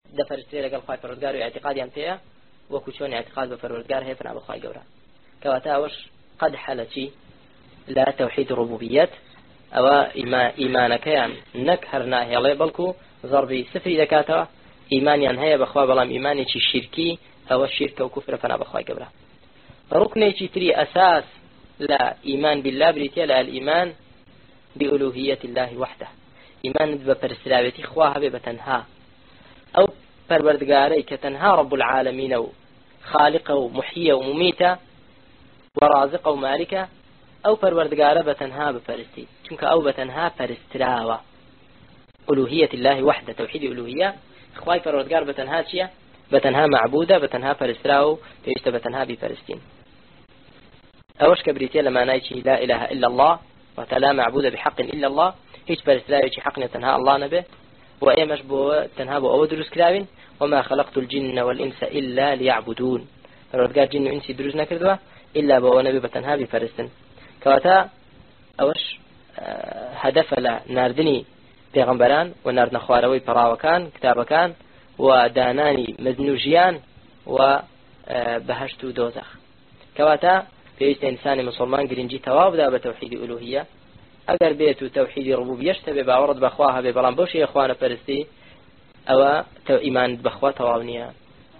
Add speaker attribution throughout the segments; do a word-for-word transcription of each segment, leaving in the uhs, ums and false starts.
Speaker 1: دفرستي لقال خواي فرودقار واعتقاديان فيها وكشون اعتقاد بفرودقار هي فنعب خواي قورا كواتا وش قد حلتي لا توحيد ربوبيات أو إيمان إيمانك يعني نكهرنا هي بلكو ضربي سفري دكاتره إيمان ينهي بخوا بلام إيماني شي شركي أو الشرك وكفر فنا بخوا قبره ركني شي تري أساس لا إيمان بالله بريتيا لا الإيمان بألوهية الله وحده إيمان ببرسلابتي خواها ببتنها أو پروردگاري كتنها رب العالمين و خالق ومحيي ومميت ورازق ومالك أو پروردگار بتنها بفرستي چونك أو بتنها فرستراوة ألوهية الله وحده توحيد ألوهية خواي پروردگار بتنها چيا بتنها معبودة بتنها فرستراو فيشت بتنها بفرستين أوش كبريتيا لما نايشي لا إله إلا الله وتلا معبود بحق إلا الله هيش برسلاوي شي حقنا تنها الله نبه وأي مشبوه تنها بو أودرس كلاوين وما خلقت الجن والإنس إلا ليعبدون پروردگار جن وإنسي دروز نكردوا إلا بو نبي بتنها بفرستن كواتا أوش هدف لا ناردني پیغمبران ونارد نخواروي براوكان كتابكان وداناني مزنوجيان وبهشت دوزخ كواتا في إنسان مسلمان قرنجي تواب دا بتوحيد ألوهية أقر بيت توحيد ربوبية اشتبه باورد بخواها ببلان بوشي إخوانا فرستي أو تو إيمان بخوا توابنيا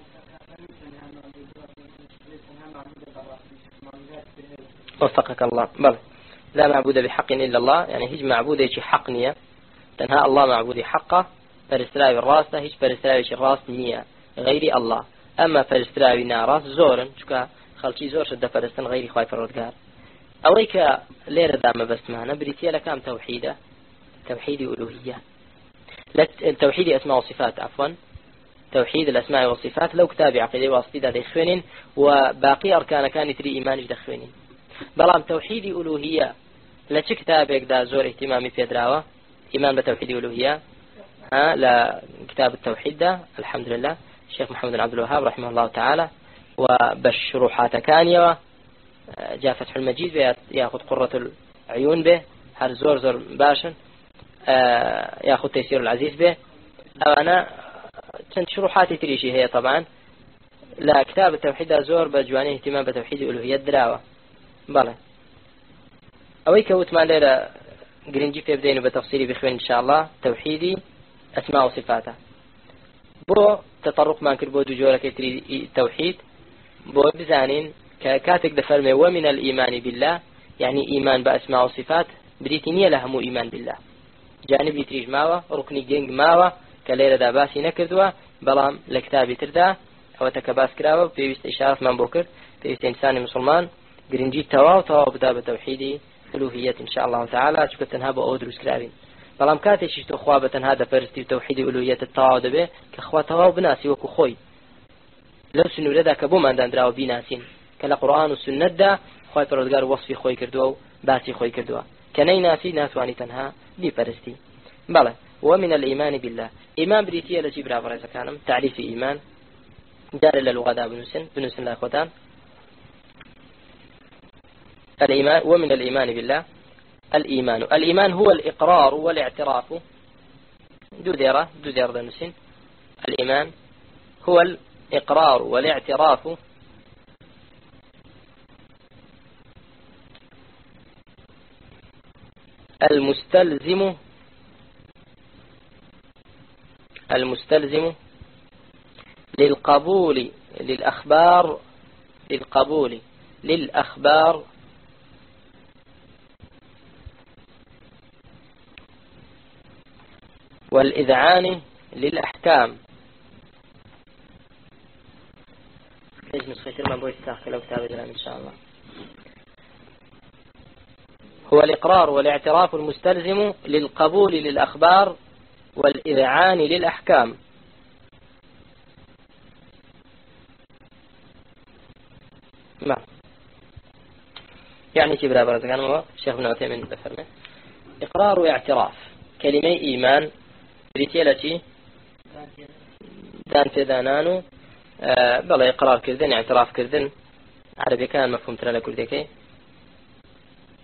Speaker 1: وفقك الله بل لا معبود بحق إلا الله يعني هج معبود يشي حقنية تنها الله معبود حقه فرستراوي الراسة هج فرستراوي يشي الراس نية غير الله أما فرستراوي ناراس زورا شكا خلشي زور شد فرستن غير خواي فرودگار أويك ليرة دام بس معنا بريتيا لكام توحيدة توحيد ألوهية توحيد أسماء وصفات عفوا توحيد الأسماء والصفات لو كتاب عقيدة واسطي دا دخوينين وباقي أركان كان تري إيمان دخوينين بلام توحيد ألوهية لا كتابك دا زور اهتمامي في دراوة إيمان بتوحيد ألوهية ها لا كتاب التوحيد ده الحمد لله الشيخ محمد بن عبد الوهاب رحمه الله تعالى وبالشروحات كانية جاء فتح المجيد ياخذ قرة العيون به هر زور زور باشن ياخذ تيسير العزيز به أنا كنت شروحاتي تريشي هي طبعا لا كتاب التوحيد زور بجواني اهتمام بتوحيد الألوهية دراوة بلى أوي كوت ما ليلة قرنجي في بدينه بتفصيلي بخوين إن شاء الله توحيدي أسماء وصفاته بو تطرق ما كربو دجورة كتري التوحيد بو بزانين كاتك دفرمي ومن الإيمان بالله يعني إيمان بأسماء وصفات بريتينية لهم إيمان بالله جانب يتريج ماوة ركني جنج ماوة كليلة داباسي نكردوا بلام لكتابي تردا أو تكباس كراوة بيوست إشارة من بوكر بيوست إنسان مسلمان قرنجي تواو تواو بدا بتوحيدي ألوهية إن شاء الله تعالى شكت تنهاب أودروس كراوين بلام كاتي شفتو خوابة هذا فرستي توحيد ألوهية التواو دبي كخوا تواو بناسي وكو خوي لو سنو لدا كبو من دان دراو بناسين كلا قرآن والسنة دا خوي فرودگار وصفي خوي كردوا باسي خوي كردوا كني ناسي ناسواني تنها بي فرستي بلى ومن الإيمان بالله إيمان بريتية لجي برا برا كانم تعريف إيمان دار للغة دا بنسن بنسن لا أخوتان الإيمان ومن الإيمان بالله الإيمان الإيمان هو الإقرار والاعتراف دو ديرة دو ديرة بنسن الإيمان هو الإقرار والاعتراف المستلزم المستلزم للقبول للأخبار للقبول للأخبار والإذعان للأحكام. ليش نسخة ما بوي تاخذ لو كتاب إن شاء الله. هو الإقرار والاعتراف المستلزم للقبول للأخبار والإذعان للأحكام. ما يعني كبرى برد كان هو الشيخ ابن عثيمين بفرمه إقرار واعتراف كلمة إيمان بريتيلتي دان في دانانو آه بلا إقرار كردن اعتراف كردن عربي كان مفهوم ترى لكل ذكي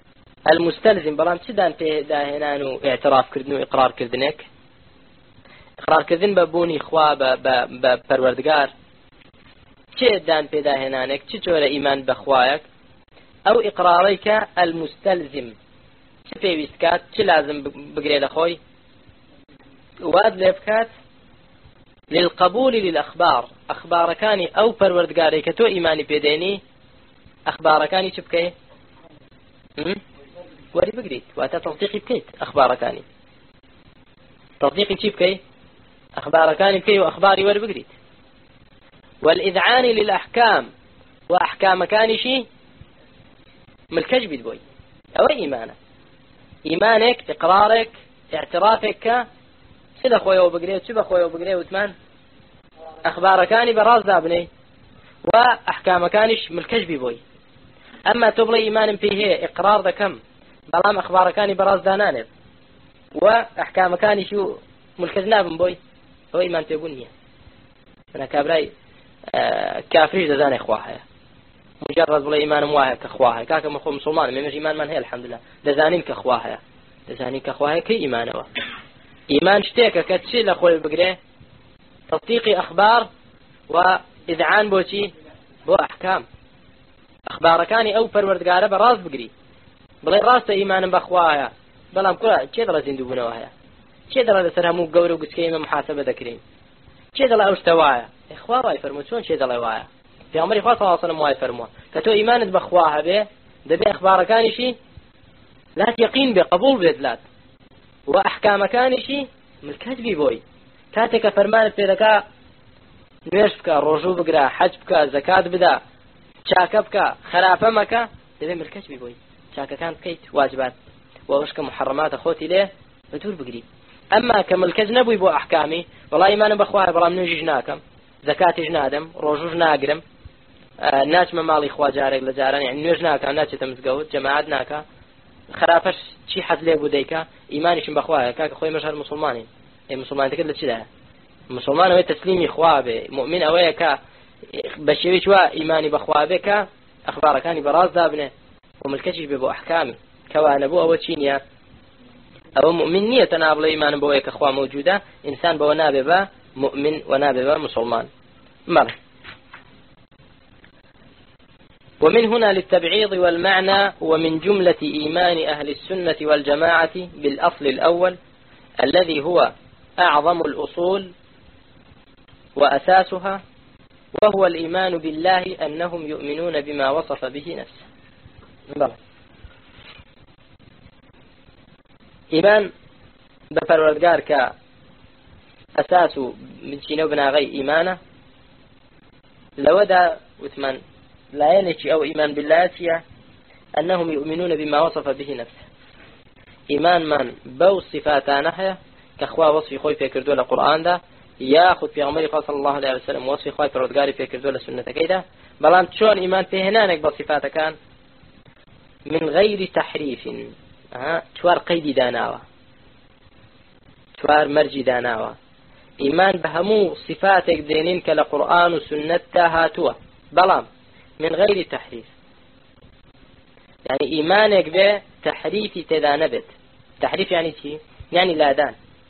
Speaker 1: المستلزم بلان تدان في دانانو اعتراف كردن وإقرار كردنك إقرار كذن ببوني خوا بپروردگار چه دان پیدا هنانك چه جور إيمان بخوايك أو إقراريك المستلزم چه پێویست کات چه لازم بگرێ لە خۆی واد لێ بکات للقبول للأخبار أخباركاني أو پروردگاري كتو إيماني بيديني أخباركاني چه بكي واري بقريت واتا تصديقي بكيت أخباركاني تصديقي چه بكي أخباركاني بكي وأخباري واري بقريت والإذعان للأحكام وأحكامكاني شي ملكش بيدبوي أو إيمانه إيمانك إقرارك اعترافك سيدا خويا وبقريه وسيبا خويا وبقريه وثمان أخباركاني براز دابني وأحكامكانش ملكش بيبوي أما تبلي إيمان فيه إقرار ذا كم بلام أخباركاني براز دانانب وأحكامكاني شو ملكزنا بنبوي هو إيمان تيبونية أنا كابراي آه كافريش دزاني إخواها مجرد بلا إيمان مواهب كأخواها كاك مخو مسلمان ممش إيمان من هي الحمد لله دزانين كأخواها دزانين كأخواها كي إيمانه إيمان شتيك كتشي لأخوي بقريه تصديق أخبار وإذعان بوشي بو أحكام أخباركاني أو پروردگاره براز بقري بلا راست إيمان بأخواها بلام كلا چه دلا زندوبنا وهايا چه دلا سرهمو قورو قسكيمة محاسبة ذكرين چه دلا أوشتوايا إخوة واي فرمو شون چه دلا وايا في عمر إخوة صلى الله عليه وسلم واي فرمو كتو إيمانت بأخواها به دبي أخباركاني شي لا يقين بقبول بيدلات وأحكامكاني شي ملكات بيبوي كاتك فرمان بيدكا نوێش بکە ڕۆژوو بگرە حەج بکە زەکات بدە چاکە بکە خراپە مەکە دەبێ ملکەت بی بۆی چاکەکان بکەیت واجبات وەوەش کە محەڕەماتە خۆتی لێ بەدوور بگری ئەمما کە ملکەت نەبووی بۆ ئەحکامی وەڵای ئیمانم بەخوایە بەڵام نوێژیش ناکەم زەکاتیش نادەم ڕۆژوش ناگرم ناچمە ماڵی خوا جارێک لە جاران یعنی نوێژ ناکە ناچێتە مزگەوت جەماعەت ناکە خراپەش چی حەز لێ بوو دەیکە ئیمانیشم بەخوایە کاکە خۆی مەش هەر مسلمانین ئێ مسلمانەکەت لە چیدایە مسلمان اوه تسليمي خوابه مؤمن اوه كا بشيوش وا ايماني بخوابه كا اخبار كاني براز دابنه وملكشش ببو احكامي كوانا بو اوه تشينيا او مؤمن نية تنابل ايمان بو ايك اخوة موجودة انسان بو ناببا مؤمن وناببا مسلمان مر ومن هنا للتبعيض والمعنى ومن جملة ايمان اهل السنة والجماعة بالاصل الاول الذي هو اعظم الاصول وأساسها وهو الإيمان بالله أنهم يؤمنون بما وصف به نفسه بلى. إيمان بپروردگار كأساس من شنو بناغي إيمانه لودا وثمان لا يلتي أو إيمان بالله أنهم يؤمنون بما وصف به نفسه إيمان من بو صفاتانه كأخوة وصف خوي في كردو القرآن ده ياخذ في عمر صلى الله عليه وسلم وصف خوي پروردگاری في كردو لسنة كيدا بلان شون إيمان تهنانك بصفات كان من غير تحريف ها شوار قيدي داناوة شوار مرجي داناوة إيمان بهمو صفاتك دينين كالقرآن وسنة هاتوا بلان من غير تحريف يعني إيمانك به تحريف تدانبت تحريف يعني شي يعني لا دان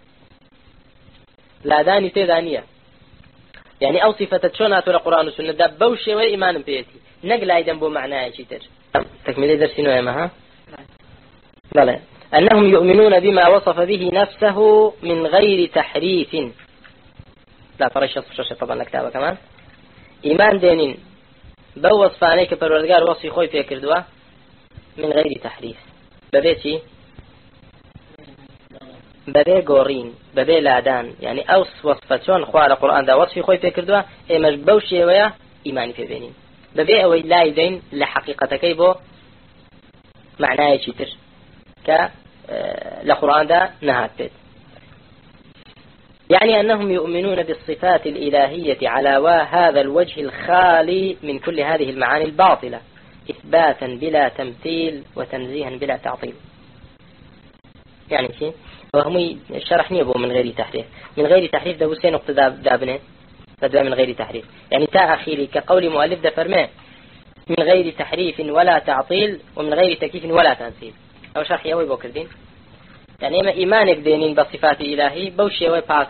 Speaker 1: لا داني تدانية يعني أو صفة شونات القرآن والسنة ده بوشي وإيمان بيتي نقل أيضا بو معناه شيء تكمل درسين ويمها بلى أنهم يؤمنون بما وصف به نفسه من غير تحريف لا فرش الشاشة طبعا كتابة كمان إيمان دينين بو وصفانيك بالورقار وصفي خوي في كردوه من غير تحريف ببيتي ببي قورين ببي لادان يعني أوس وصفتون خوار القرآن دا وصفي خوي في كردوه إماش بوشي ويا إيماني في بينين ببي أوي لا يدين لحقيقتكي بو معناه يشتر ك لقرآن دا نهات بيت يعني أنهم يؤمنون بالصفات الإلهية على هذا الوجه الخالي من كل هذه المعاني الباطلة إثباتا بلا تمثيل وتنزيها بلا تعطيل يعني شيء وهم شرحني أبو من غير تحريف من غير تحريف ده بسين نقطة دابنه فدوا من غير تحريف يعني تا أخيري كقول مؤلف ده فرماه من غير تحريف ولا تعطيل ومن غير تكييف ولا تنزيل أو شرح يوي بوكردين يعني إما إيمانك دينين بصفات إلهي بوشي يوي باكا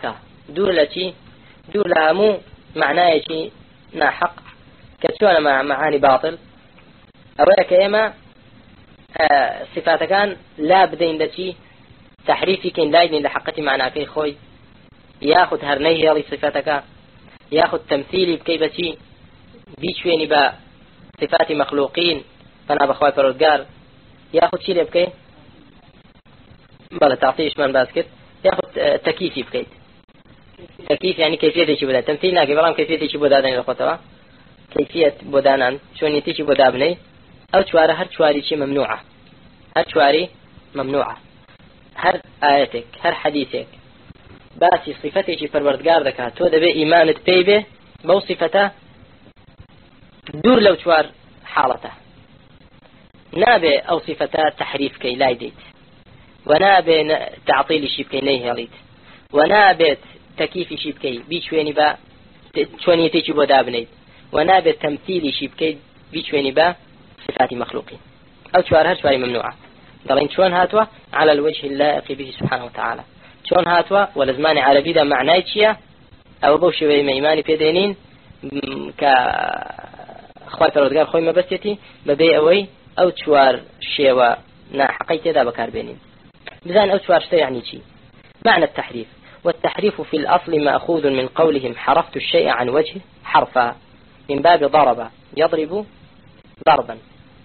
Speaker 1: دوور لشي دوور لهمو معناه شي ناحق كتشونا مع معاني باطل أولا كيما آه صفات كان لا بدين لشي تحريفي كين لايدين لحقتي معناه كي خوي ياخد هرنيه يلي صفاتك ياخد تمثيلي بكيبتي بيشويني با صفات مخلوقين فانا بخواي فرودقار ياخد شيء بكي بلا تعطيش من باسكت ياخد تكييفي بكيت تكييف يعني كيفية شي بدا تمثيل ناكي برام كيفية شي بدا داني لخوتها كيفية بدانان شون يتيشي بدا بني او شواري هر شواري شي ممنوعة هر شواري ممنوعة هر آياتك هر حديثك باسي صفتي شي پروردگار دكا تو دبي ايمانت بيبه بو صفته دور لو شوار حالته نابي او صفته تحريف كي لا يديت ونابي تعطيل شي بكي نيهليت ونابي تكييف شي بكي بيشويني با شوني تيجي بودا بنيت ونابي تمثيل شي بكي بيشويني با صفات مخلوقين او شوار هر شواري ممنوعة دلين شون هاتوا على الوجه اللائق به سبحانه وتعالى شون هاتوا والزمان عربي ده معناه شيء او بو شوي ايماني بيدينين ك اخوات فرودگار خوي ما بسيتي ببي اوي او شوار شيوا نا حقيقه ده بكار بينين بزان او شوار شيء يعني شيء معنى التحريف والتحريف في الاصل ماخوذ من قولهم حرفت الشيء عن وجهه حرفا من باب ضرب يضرب ضربا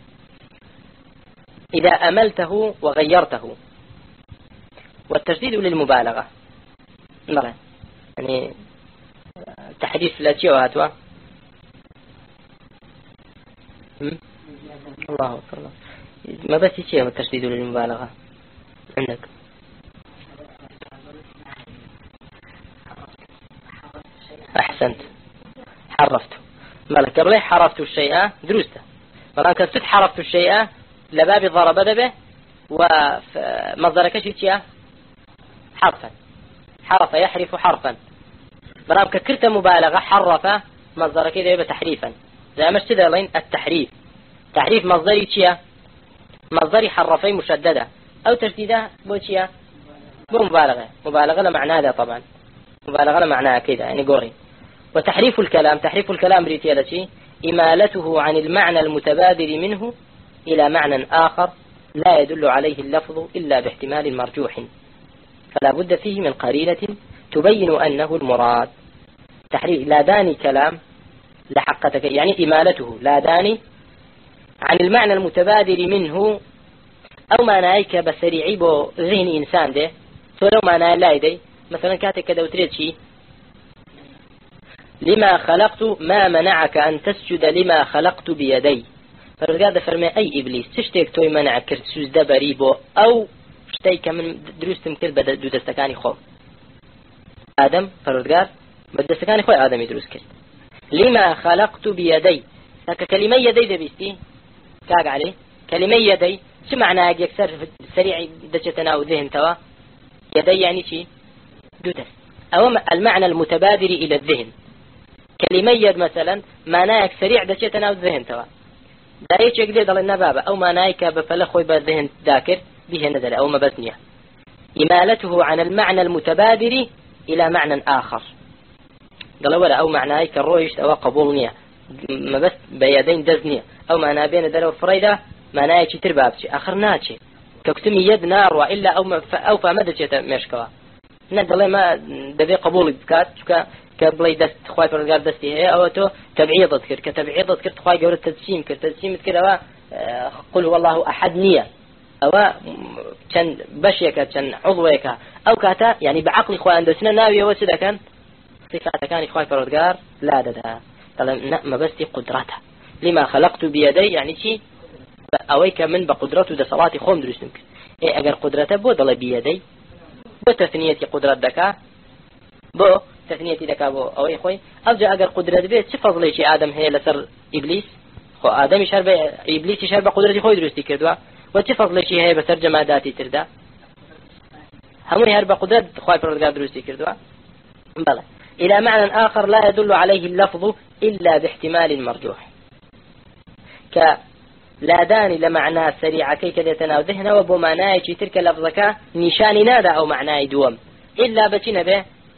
Speaker 1: إذا أملته وغيرته والتشديد للمبالغة مرة يعني تحريف لا شيء وهاتوا الله أكبر ما بس شيء التشديد للمبالغة عندك أحسنت حرفته مالك قبل حرفت الشيء دروسته مرة كنت حرفت الشيء لباب ضرب به ومصدر كشيء حرفا حرف يحرف حرفا برام كرت مبالغة حرف مصدر كده يبقى تحريفا زي ما اشتدى لين التحريف تحريف مصدري شيء مصدري حرفين مشددة أو تشديدة بو شيء بو مبالغة مبالغة لمعنى هذا طبعا مبالغة لمعنى كده يعني قوري وتحريف الكلام تحريف الكلام ريتيالة شيء إمالته عن المعنى المتبادر منه إلى معنى آخر لا يدل عليه اللفظ إلا باحتمال مرجوح فلا بد فيه من قرينة تبين أنه المراد تحريف لا داني كلام لحقتك يعني إمالته لا داني عن المعنى المتبادر منه أو ما نايك بسريعي بو ذهن إنسان ده سولو ما ناي لا يدي مثلا كاتك كده وتريد شيء لما خلقت ما منعك أن تسجد لما خلقت بيدي فرقادة فرمي أي إبليس تشتيك توي منع كرت سجدة بريبو أو شتيك من دروستم كرت بدأ دو دستكاني خو آدم فرقاد بدستكاني خو آدم يدروس كرت لما خلقت بيدي لك كلمة يدي دبستي كاق عليه كلمة يدي شو معنى يكسر سريع دجتنا وذهن توا يدي يعني شي دو دست أو المعنى المتبادر إلى الذهن كلمة يد مثلا معناك سريع دجتنا وذهن توا دايش يقدر ضل النبابة أو ما نايك بفلخوي بالذهن ذاكر به نزل أو مبثنية إمالته عن المعنى المتبادر إلى معنى آخر قال ولا أو معنايك الرويش أو قبولنية ما بس بيدين دزنية أو معنى بين دلو فريدة معنايك تربابش آخر ناتشي ككتمي يد نار وإلا أو أو فمدتش مشكوا نقول ما دبي قبول بكات شكا كبلي دست خواي فرقار دستي هي أو تو تبعيض ذكر كتبعيض ذكر خواي جور التجسيم كتجسيم كذا قل هو الله أحد نية أو كان بشيك كان عضويك أو كاتا يعني بعقل خواي عندنا ناوي وسيدا كان صفات كان خواي فرقار لا ده قال ما بس قدرته لما خلقت بيدي يعني شيء أويك من بقدرته ده صلاتي خوم درسنك إيه أجر قدرته بود بيدي بتثنية قدرة دكا بو تثنية دكا بو أو إخوي أرجع أجر قدرة بيت شفظ لي شيء آدم هي لسر إبليس خو آدم يشرب إبليس يشرب قدرة خوي درستي كردوا وشفظ لي شيء هي بسر جماداتي تردا هم يهرب قدرة خوي فرد درستي كردوا بلى إلى معنى آخر لا يدل عليه اللفظ إلا باحتمال مرجوح ك لا داني لمعنى سريع كي كذا تناو ذهنا وبو معناه تلك لفظك نشان نادا أو معناه دوم إلا بتنا به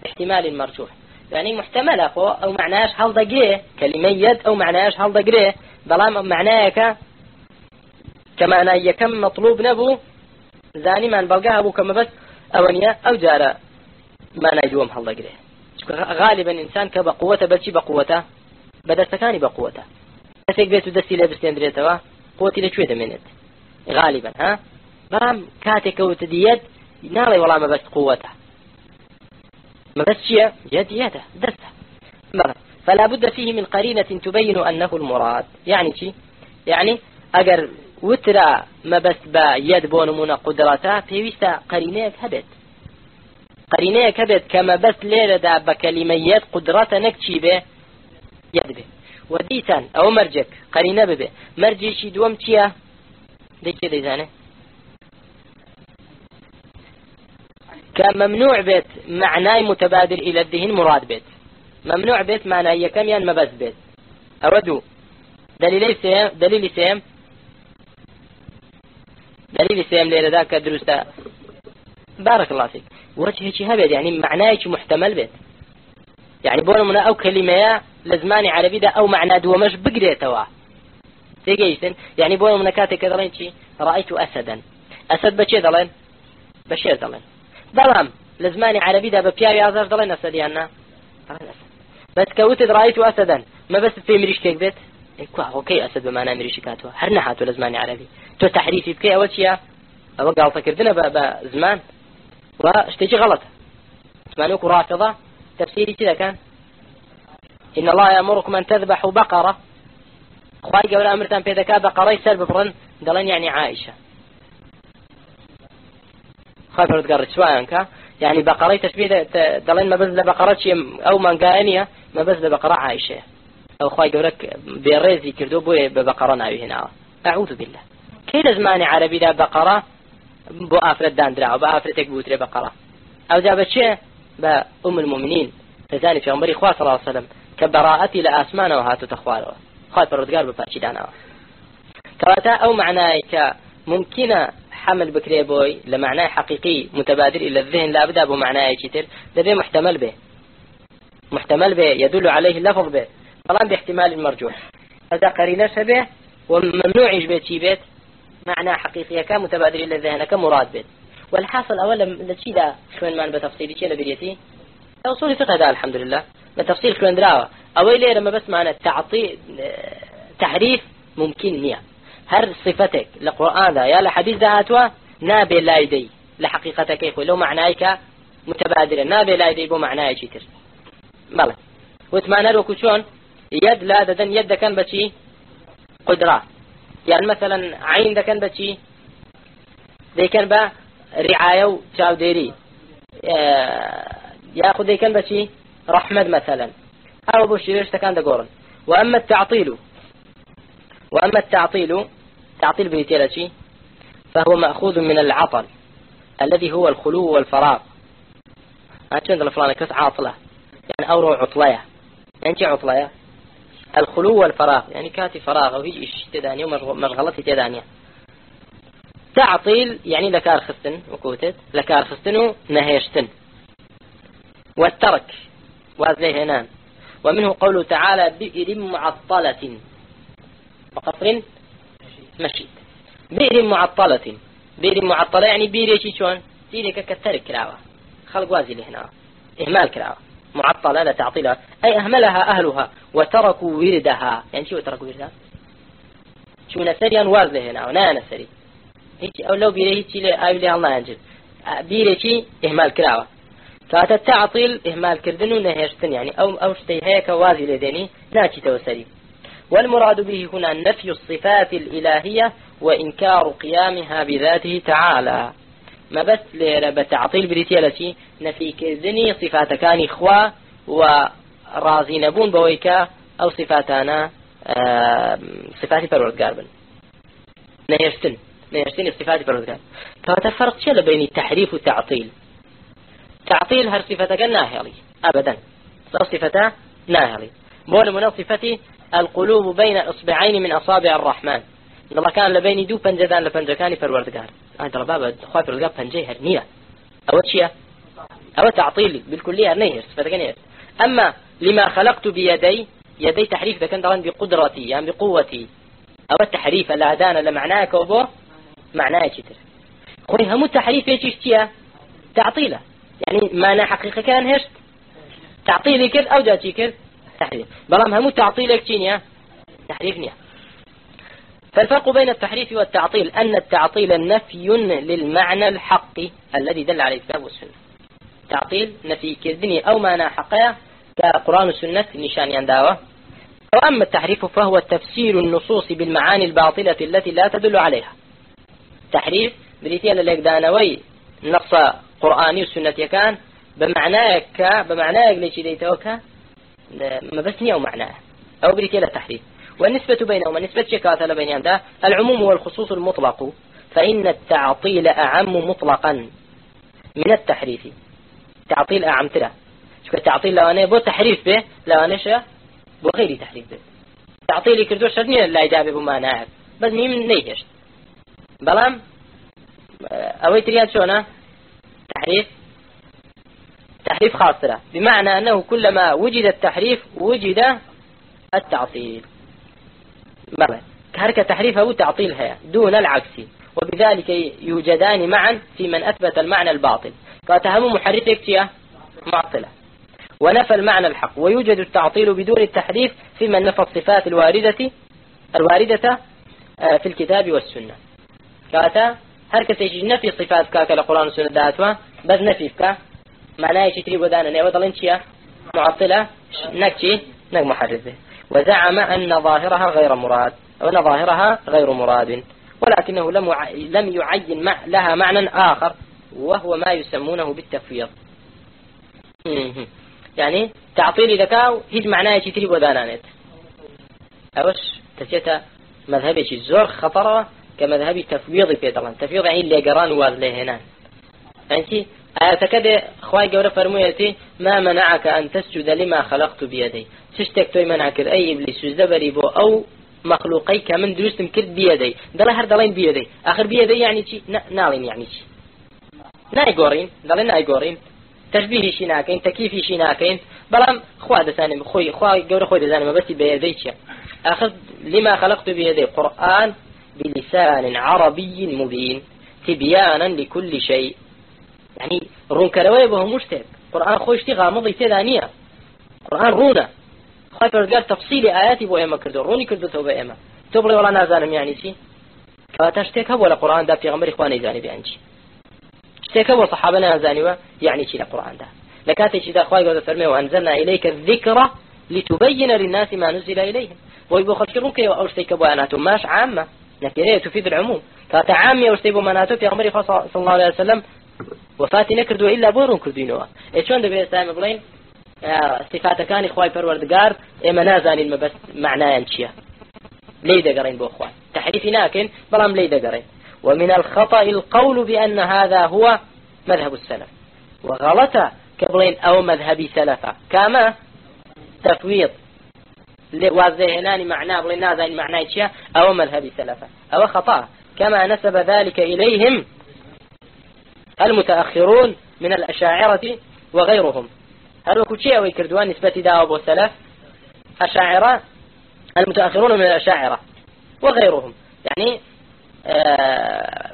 Speaker 1: احتمال مرجوح يعني محتمل أخو أو معناش هل دقيه كلمة يد أو معناش هل دقيه بلام معناك كمعنى يكم مطلوب نبو زاني من بلقاها أبو كما بس أونيا أو جارة ما نيدوم هل دقيه غالبا إنسان كبقوته بل شي بقوته بدستكاني بقوته أسيق بيتو دستي لبستين دريتوا قوتي لشوية منت غالبا ها بلام كاتك وتديد نالي والله ما بس قوته ما بس شيء يد يده دسته فلا بد فيه من قرينة تبين أنه المراد يعني شيء يعني أجر وترى ما بس بيد بونمونا قدرته فيوسا قرينة هبت قرينة هبت كما بس ليلة دا بكلميات قدرته نكتشي به يد به وديتا أو مرجك قرينة به مرجي شي دوم تيا دي كده زانه كممنوع بيت معناي متبادل إلى الذهن مراد بيت ممنوع بيت معناي كم ين ما بس بيت أودو دليل سيم دليل سيم دليل سيم ليلة ذاك دروستا بارك الله فيك وجه شيء هبد يعني معناي محتمل بيت يعني بقول من أو كلمة لزماني عربي ده أو معنى دو مش بقدر توا تيجيسن يعني بقول من كاتك كذا شيء رأيت أسدا أسد بشي ذلين بشي ذلين دلام لزماني عربي ده ببياوي أزر دلين أسد يعني بس كوتد رأيت أسدا ما بس في مريش كيك بيت إيه أوكي أسد بمعنى مريش كاتوا هرنا حاتو لزماني عربي تو تحريفي بكي أول شيء أو قال تكردنا بزمان واشتيجي غلط زمانوك رافضة تفسيري كذا كان إن الله يأمركم أن تذبحوا بقرة خواهي قولا أمرتان بيدكا بقرة يسال ببرن دلين يعني عائشة خايف رد قرر سواء يعني بقرة تشبيه دلين ما بزل بقرة شيء أو من قائنية ما بزل بقرة عائشة أو خواهي قولك بيريزي كردو بوي ببقرة ناوي هنا أعوذ بالله كيف زماني عربي دا بقرة بو آفرة داندرا وبو آفرتك بوتري بقرة أو جابت شيء بأم المؤمنين فزاني في عمر إخوة صلى الله عليه وسلم كبراءتي لأسمان وهاتو تخوالوا خايف رد قرر بفاتشي دانا كواتا أو معناه كممكنة حمل بكري بوي لمعنى حقيقي متبادل إلى الذهن لا أبدا بمعنى كتير ده محتمل به محتمل به يدل عليه اللفظ به طالما باحتمال المرجوح هذا قرينة به وممنوع يجبت شي بيت معنى حقيقي كان متبادل إلى الذهن كمراد بيت والحاصل أولا لشي ده شوين مان بتفصيل شيء لبريتي أصول فقه ده الحمد لله بتفصيل شوين دراوة أولي لما بس معنى تعطي تحريف ممكن نية هر صفتك لقرآن ذا يا لحديث ذاتوا نابي لا يدي لحقيقتك يقول لو معناك متبادلا نابي لا يدي بو معناك شيء ماله وتمانا لو كشون يد لا ددن يد كان بشي قدرة يعني مثلا عين ده كان بشي ذي كان با رعاية وشاو ديري ياخذ ذي كان بشي رحمة مثلا أو بوشيرش كان ده قرن وأما التعطيل وأما التعطيل تعطيل بنتيلة فهو مأخوذ من العطل الذي هو الخلو والفراغ أنت عند الفلانة كس عاطلة يعني أورو عطلية يعني شو عطلية الخلو والفراغ يعني كاتي فراغ وهيج إيش تداني ومشغلتي تدانية تعطيل يعني لكار خستن وكوتت لكار خستن نهيشتن والترك وهذه هنا ومنه قوله تعالى بئر معطلة وقصر مشيد بئر معطلة بئر معطلة يعني بئر شي شون بئر كترك كراوة خلق وازي هنا إهمال كراوة معطلة لا تعطيلها أي أهملها أهلها وتركوا وردها يعني شو تركوا وردها شو نسري أنواز هنا ونا نسري هيك أو لو بئر هيك لا أولي الله ينجل بئر شي إهمال كراوة فالتعطيل إهمال كردن ونهيشتن يعني أو أو شتي هيك وازي لديني ناتي توسري والمراد به هنا نفي الصفات الإلهية وإنكار قيامها بذاته تعالى ما بس لبتعطيل بريتيالتي نفي كذني صفات كان إخوة ورازي نبون بويكا أو صفاتنا صفات فرورد بن نهيشتن نهيشتن صفات فرورد قاربن فتفرق شيء بين التحريف والتعطيل تعطيل هر صفتك ناهلي أبدا صفته ناهلي بول من صفتي القلوب بين إصبعين من أصابع الرحمن إن الله كان لبين دو بنجدان لبنجكاني فروردقار هذا ربابة خواف رزقاب بنجي هرنية أول شيء أو تعطيل بالكلية نيهر صفة نيهر. أما لما خلقت بيدي يدي تحريف إذا كان طبعا بقدرتي يعني بقوتي أو التحريف لا دانا لمعناه كوبو معناه كتير خوي هم التحريف ايش اشتيا تعطيله يعني معنى حقيقة كان هشت تعطيلي كذ أو جاتي كذ تحريف بلام هم تعطيلك تينيا تحريفنيا. فالفرق بين التحريف والتعطيل أن التعطيل نفي للمعنى الحق الذي دل عليه الكتاب والسنة. تعطيل نفي كذني أو معنى حقيقة كقرآن والسنة نشان ينداوه. وأما التحريف فهو تفسير النصوص بالمعاني الباطلة التي لا تدل عليها. تحريف بريتيا لليك دانوي نص قرآني والسنة كان بمعناك بمعناك ليش ديتوكا ما بس نيو معناه أو بريتيا للتحريف. والنسبة بينهما نسبة شكاة بينهم ده العموم والخصوص المطلق فإن التعطيل أعم مطلقا من التحريف. تعطيل أعم ترى شو التعطيل لو أنا بو تحريف به لو أنا شا بو غير تحريف به تعطيل كردو شرني لا إجابة بما نعرف بس مين من نيجش بلام أوي تريد شونا تحريف تحريف خاصرة بمعنى أنه كلما وجد التحريف وجد التعطيل بلى كهركة تحريف أو تعطيلها دون العكس وبذلك يوجدان معا في من أثبت المعنى الباطل كاتهم محرفك تيا معطلة ونفى المعنى الحق ويوجد التعطيل بدون التحريف في من نفى الصفات الواردة الواردة في الكتاب والسنة كاتا هركة يجي نفي صفات كاك القرآن والسنة داتوا بس نفي كا معناه يشتري بدانا نيوضلن تيا معطلة نكتي نك محرفه وزعم أن ظاهرها غير مراد أو أن ظاهرها غير مراد ولكنه لم لم يعين مع لها معنى آخر وهو ما يسمونه بالتفويض. يعني تعطيل ذكاء هيج معناه يشتري بدانانت أوش تسيتا مذهبي الزور خطرة كمذهبي تفويض في طبعا تفويض يعني اللي قران واضله هنا يعني أتكد خواي جورا فرمويتي ما منعك أن تسجد لما خلقت بيدي تشتك توي منعك أي إبليس سجد بريبو أو مخلوقي كمن درستم كرد بيدي دلا هر دلين بيدي آخر بيدي يعني شيء نالين يعني شيء ناي قورين دلين ناي قورين تشبيه شي ناكين تكييف شي ناكين بلام خوا دساني خوي خوا جورا خوي دساني ما بس بيديش آخر لما خلقت بيدي قرآن بلسان عربي مبين تبيانا لكل شيء يعني رون كروي به مشتب قرآن خوش تغى مضي تدانية قرآن رونا خايف رجال تفصيل آياتي بو إما كردو روني كردو توبة إما تبري ولا نازانم يعني شي فتشتك ولا قرآن ده في غمر إخواني زاني بأنجي اشتك وصحابنا زاني يعني شي لقرآن ده لكاتي شي ده خواهي قد فرمي وأنزلنا إليك الذكرى لتبين للناس ما نزل إليهم ويبو خلشرون كي وأرسيك بواناتهم ماش عامة نكيريه تفيد العموم كاتا عامية ورسيبو مناتو في غمر إخوان صلى الله عليه وسلم وفاتي نكردو إلا بورون كردينوا إيشون ده بيستعمل بلين صفات كان إخوائي پروردگار إما نازاني المبس معناه ينشيه ليه دقرين بو إخوان تحريفي لكن بلام ليه دقرين. ومن الخطأ القول بأن هذا هو مذهب السلف وغلط كبلين أو مذهبي سلفا كما تفويض وذهناني معناه بلين نازاني معناه ينشيه أو مذهبي سلفا أو خطأ كما نسب ذلك إليهم المتأخرون من الأشاعرة وغيرهم. هل وكل شيء ويكردوان نسبة داوب والسلف أشاعرة المتأخرون من الأشاعرة وغيرهم يعني آه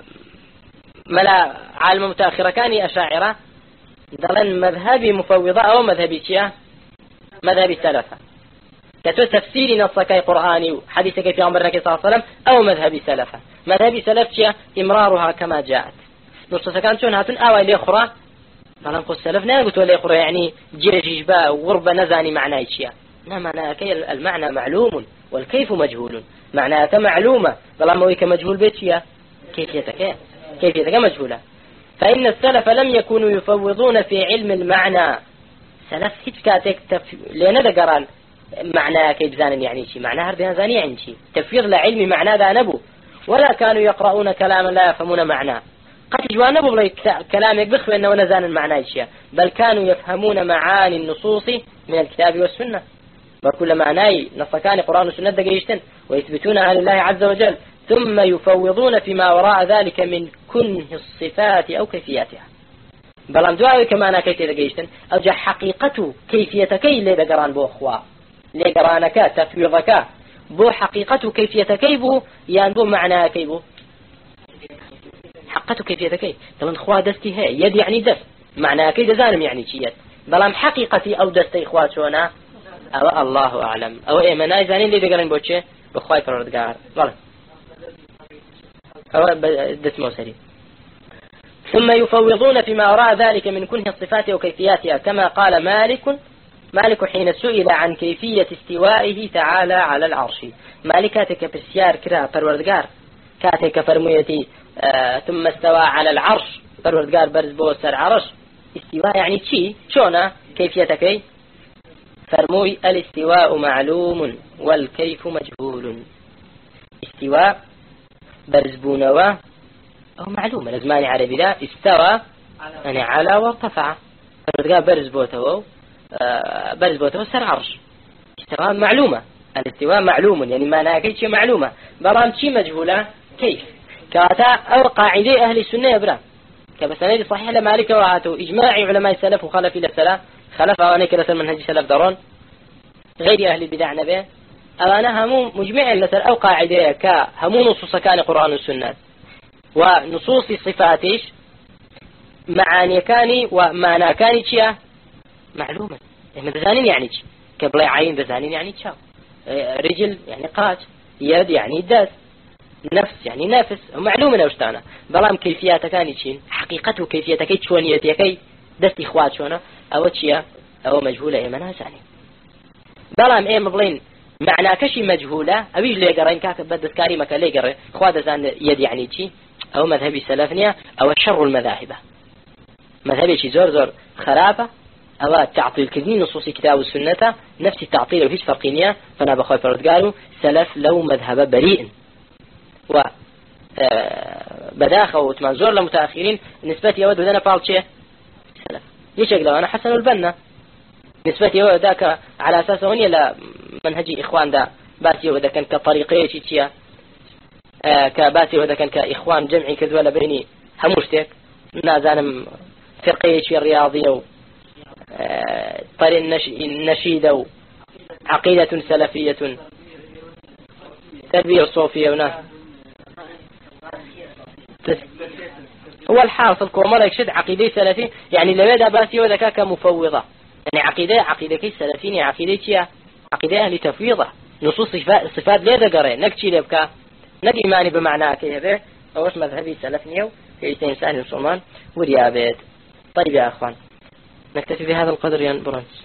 Speaker 1: ملا عالم متأخرة كان أشاعرة دلن مذهبي مفوضة أو مذهبي شيء مذهبي سلفة كتو تفسيري نصك قرآني وحديثك في عمرنا صلى الله عليه وسلم أو مذهبي سلفة مذهبي سلف شيء إمرارها كما جاءت نص كان شون هاتون أوى لأخرى فلان قل السلف ناقت ولا يقرأ يعني جير جيجباء وغربة نزاني معناه شيء لا معناه كي المعنى معلوم والكيف مجهول معناه معلومة بل ما ويك مجهول بيتشيا كيفيتك كيفيتك مجهولة. فإن السلف لم يكونوا يفوضون في علم المعنى سلف هتكاتك تف... لأن ده قران معناه كيف زان يعني شيء معناه هربها زاني عن شيء تفويض لعلم معناه ذا نبو ولا كانوا يقرؤون كلاما لا يفهمون معناه قد جوانا بغلي كلامك بخوة أنه نزان المعنى الشيء بل كانوا يفهمون معاني النصوص من الكتاب والسنة وكل معناي نصكان قرآن والسنة دقيشتن ويثبتونها على الله عز وجل ثم يفوضون فيما وراء ذلك من كنه الصفات أو كيفياتها بلام دعاء كما أنا كيف تجيشتن أرجع حقيقته كيفيتك اللي دقران بو أخوا اللي قرانك تفويضك بو حقيقته كيفيتك بو يعني بو معنى كيبو حقته كيفيتك طبعا أخوا دستي هي يد يعني دست معنى كي دزانم يعني شيء بلام حقيقتي أو دستي إخوات شونا أو الله أعلم أو إيه مناي زانين اللي دقران بوشة بخواي فردقار والله أو دست موسري ثم يفوضون فيما وراء ذلك من كنه الصفات وكيفياتها كما قال مالك مالك حين سئل عن كيفية استوائه تعالى على العرش مالك كاتك برسيار كرا پروردگار كاتك فرميتي آه ثم استوى على العرش پروردگار برز بو سر عرش استواء يعني شي شونا كيفيتك فرموي الاستواء معلوم والكيف مجهول استواء برز بونوا أو معلومة لزمان عربي لا استوى يعني على وارتفع قال برز بوته برز بوته سر عرش استواء معلومة الاستواء معلوم يعني ما ناكيد شيء معلومة برام شيء مجهولة كيف كاتا أو قاعدة أهل السنة يبرا كبسنة صحيح لمالك وعاته إجماع علماء السلف وخلف إلى السلف خلف أواني كلا منهج سلف درون غير أهل البدع نبي أنا همو مجمع لسر أو قاعدة كهمو نصوص كان قرآن والسنة ونصوص صفاتش معاني كاني ومعنى كاني شيء معلومة من دزانين يعني شيء قبل عين دزانين يعني شاو رجل يعني قاش يد يعني داس نفس يعني نفس معلومة نوشتانا بلام كيفيات كاني شيء حقيقته كيفيته كي شونيتي كي دست إخوات شونا أو شيء أو مجهولة إيه منها ثاني بلام إيه مبلين معنى كشي مجهولة أبيج لي قرين كاك بدس كاري مكا لي قرين إخوات دزان يد يعني شيء أو مذهبي سلفنيا أو شر المذاهب مذهبي شي زور زور خرابة أو تعطيل كذني نصوص كتاب والسنة نفس التعطيل وفيش فرقينيا فأنا بخوي فرد قالوا سلف لو مذهب بريء و بداخة وتمنزور لمتأخرين نسبة يود ودنا فعل شيء سلف ليش أقول أنا حسن البنا نسبة يود ذاك على أساس هوني لا منهجي إخوان دا باسي وذا كان كطريقية شيء آه كباسي وذا كان كإخوان جمعي كذولا بيني هموشتك نازانم فرقية شيء رياضية آه طريق النش... النشيدة عقيدة سلفية تربية صوفية ونا هو الحاصل كومر يكشد عقيدة سلفية يعني لو يدا باسي وذا كا كمفوضة يعني عقيدة عقيدة كي سلفية عقيدة شيء عقيدة أهل تفويضة نصوص صفات صفات ليه قرأ نكشي لبكا نبي ماني بمعنى كذا أوش مذهبي سلفني في إنسان المسلمان وريابات. طيب يا أخوان نكتفي بهذا القدر يا برنس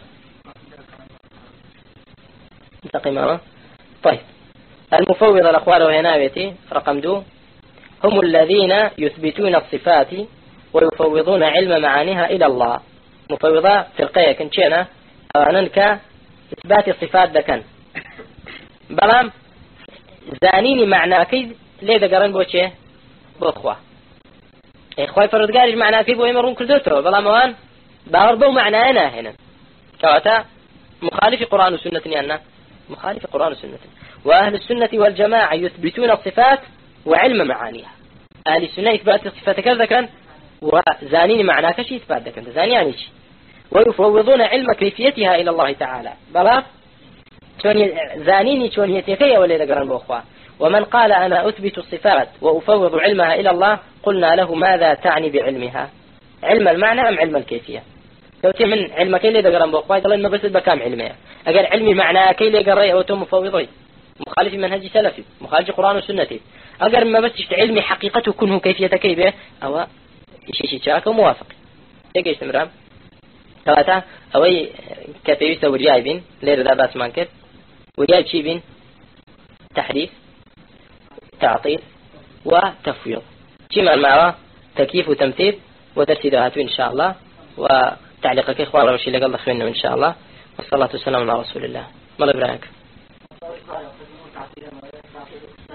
Speaker 1: انتقي معه. طيب المفوضة الأخوال وهنابتي رقم دو هم الذين يثبتون الصفات ويفوضون علم معانيها إلى الله. مفوضة فرقية كنتشينا أنك إثبات الصفات دكان بلام زانيني معنى كيد ليه دقرن بوشي بأخوة إخوة فردقارج معنى كيد ويمرون كل دوترو بلام وان باربو معنى أنا هنا كواتا مخالف قرآن وسنة أنا مخالف قرآن وسنة. وأهل السنة والجماعة يثبتون الصفات وعلم معانيها. أهل السنة إثبات الصفات كذا كان وزانيني معنى كشي إثبات دكان زاني يعني شي ويفوضون علم كيفيتها إلى الله تعالى بلام زانيني شون يتكي ولا دقرن بأخوة. ومن قال أنا أثبت الصفات وأفوض علمها إلى الله قلنا له ماذا تعني بعلمها علم المعنى أم علم الكيفية. كوتي من علم كي لي دقرن بأخوة قال ما بس بكام علمها أقل علمي معنى كي لي قرأي أو تو مفوضي مخالف منهج سلفي مخالف قرآن وسنتي أقل ما بس علمي حقيقته كنه كيفية كيبه أو شيء شيء شاك وموافق يجي استمرار ثلاثة أوي كيف يسوي جايبين لير ذا بس مانكر وجايب شيء بين تحريف تعطيل وتفويض شيء معه تكييف وتمثيل ودرس ذاته إن شاء الله وتعليقك إخوان وشي لقى الله خيرنا إن شاء الله والصلاة والسلام على رسول الله. ما لبراك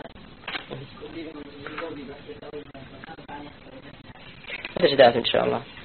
Speaker 1: تجدات إن شاء الله.